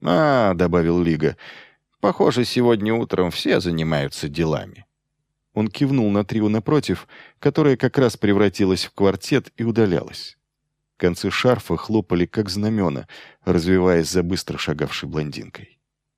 «А», — добавил Лига, — «похоже, сегодня утром все занимаются делами». Он кивнул на трио напротив, которое как раз превратилось в квартет и удалялось. Концы шарфа хлопали, как знамена, развиваясь за быстро шагавшей блондинкой.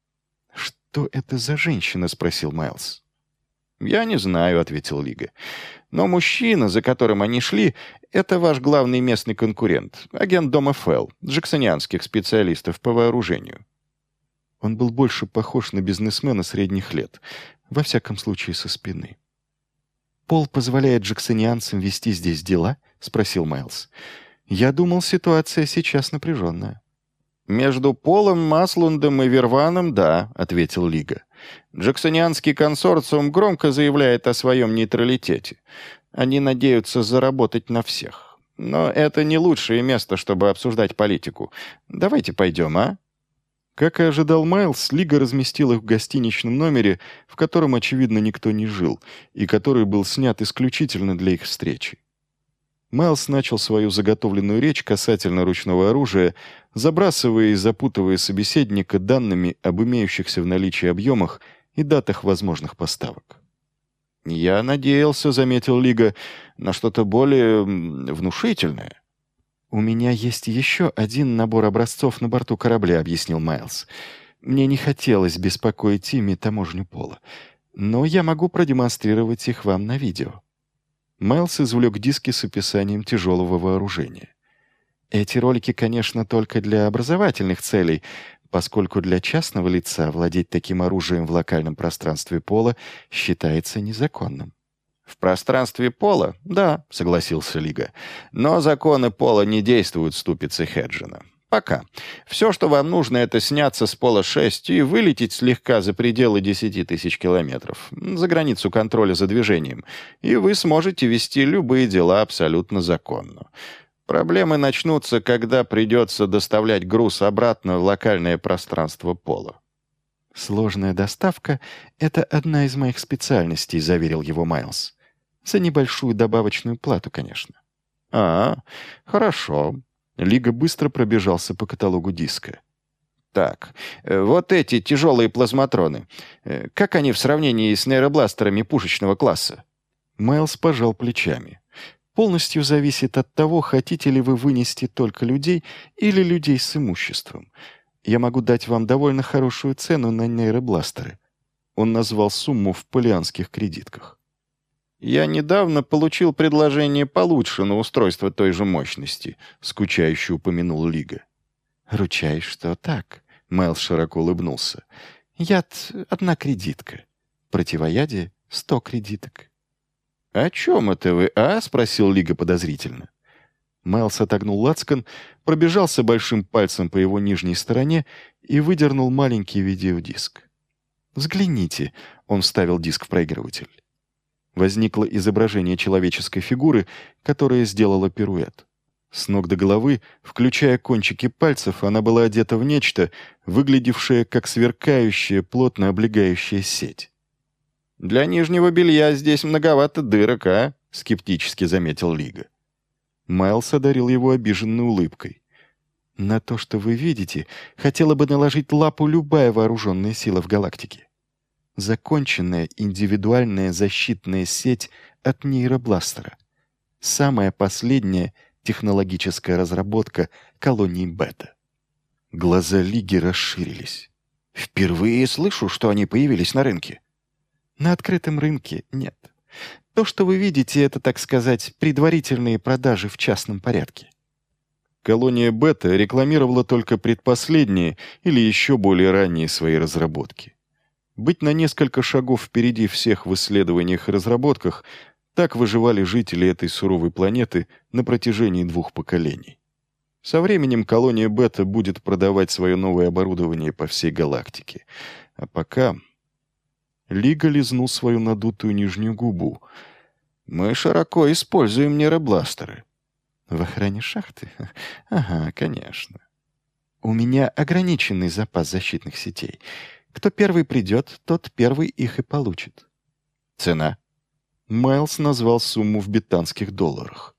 «Что это за женщина?» — спросил Майлз. «Я не знаю», — ответил Лига. «Но мужчина, за которым они шли, это ваш главный местный конкурент, агент дома Фелл, джексонианских специалистов по вооружению». Он был больше похож на бизнесмена средних лет, во всяком случае со спины. «Пол позволяет джексонианцам вести здесь дела?» — спросил Майлз. «Я думал, ситуация сейчас напряженная». «Между Полом, Маслундом и Верваном, да», — ответил Лига. «Джексонианский консорциум громко заявляет о своем нейтралитете. Они надеются заработать на всех. Но это не лучшее место, чтобы обсуждать политику. Давайте пойдем, а?» Как и ожидал Майлз, Лига разместил их в гостиничном номере, в котором, очевидно, никто не жил, и который был снят исключительно для их встречи. Майлз начал свою заготовленную речь касательно ручного оружия, забрасывая и запутывая собеседника данными об имеющихся в наличии объемах и датах возможных поставок. «Я надеялся», — заметил Лига, — «на что-то более внушительное». «У меня есть еще один набор образцов на борту корабля», — объяснил Майлз. «Мне не хотелось беспокоить ими таможню Пола, но я могу продемонстрировать их вам на видео». Майлз извлек диски с описанием тяжелого вооружения. «Эти ролики, конечно, только для образовательных целей, поскольку для частного лица владеть таким оружием в локальном пространстве Пола считается незаконным». «В пространстве Пола? Да», — согласился Лига. «Но законы Пола не действуют в ступице Хеджина. Пока. Все, что вам нужно, это сняться с Пола-6 и вылететь слегка за пределы 10 тысяч километров, за границу контроля за движением, и вы сможете вести любые дела абсолютно законно. Проблемы начнутся, когда придется доставлять груз обратно в локальное пространство Пола». «Сложная доставка — это одна из моих специальностей», — заверил его Майлз. «За небольшую добавочную плату, конечно». «А, хорошо». Лига быстро пробежался по каталогу диска. «Так, вот эти тяжелые плазматроны. Как они в сравнении с нейробластерами пушечного класса?» Майлз пожал плечами. «Полностью зависит от того, хотите ли вы вынести только людей или людей с имуществом. Я могу дать вам довольно хорошую цену на нейробластеры». Он назвал сумму в полианских кредитках. «Я недавно получил предложение получше на устройство той же мощности», — скучающе упомянул Лига. «Ручаюсь, что так», — Майлз широко улыбнулся. «Яд — 1 кредитка. Противоядие — 100 кредиток». «О чем это вы, а?» — спросил Лига подозрительно. Майлз отогнул лацкан, пробежался большим пальцем по его нижней стороне и выдернул маленький видеодиск. «Взгляните», — он вставил диск в проигрыватель. Возникло изображение человеческой фигуры, которая сделала пируэт. С ног до головы, включая кончики пальцев, она была одета в нечто, выглядевшее как сверкающая, плотно облегающая сеть. «Для нижнего белья здесь многовато дырок, а?» — скептически заметил Лига. Майлз одарил его обиженной улыбкой. «На то, что вы видите, хотела бы наложить лапу любая вооруженная сила в галактике. Законченная индивидуальная защитная сеть от нейробластера. Самая последняя технологическая разработка колонии Бета». Глаза Лиги расширились. «Впервые слышу, что они появились на рынке». «На открытом рынке нет. То, что вы видите, это, так сказать, предварительные продажи в частном порядке». Колония Бета рекламировала только предпоследние или еще более ранние свои разработки. Быть на несколько шагов впереди всех в исследованиях и разработках — так выживали жители этой суровой планеты на протяжении 2 поколений. Со временем колония Бета будет продавать свое новое оборудование по всей галактике. А пока... Лига лизнул свою надутую нижнюю губу. «Мы широко используем нейробластеры». «В охране шахты? Ага, конечно. У меня ограниченный запас защитных сетей. Кто первый придет, тот первый их и получит». «Цена?» Майлз назвал сумму в бетанских долларах.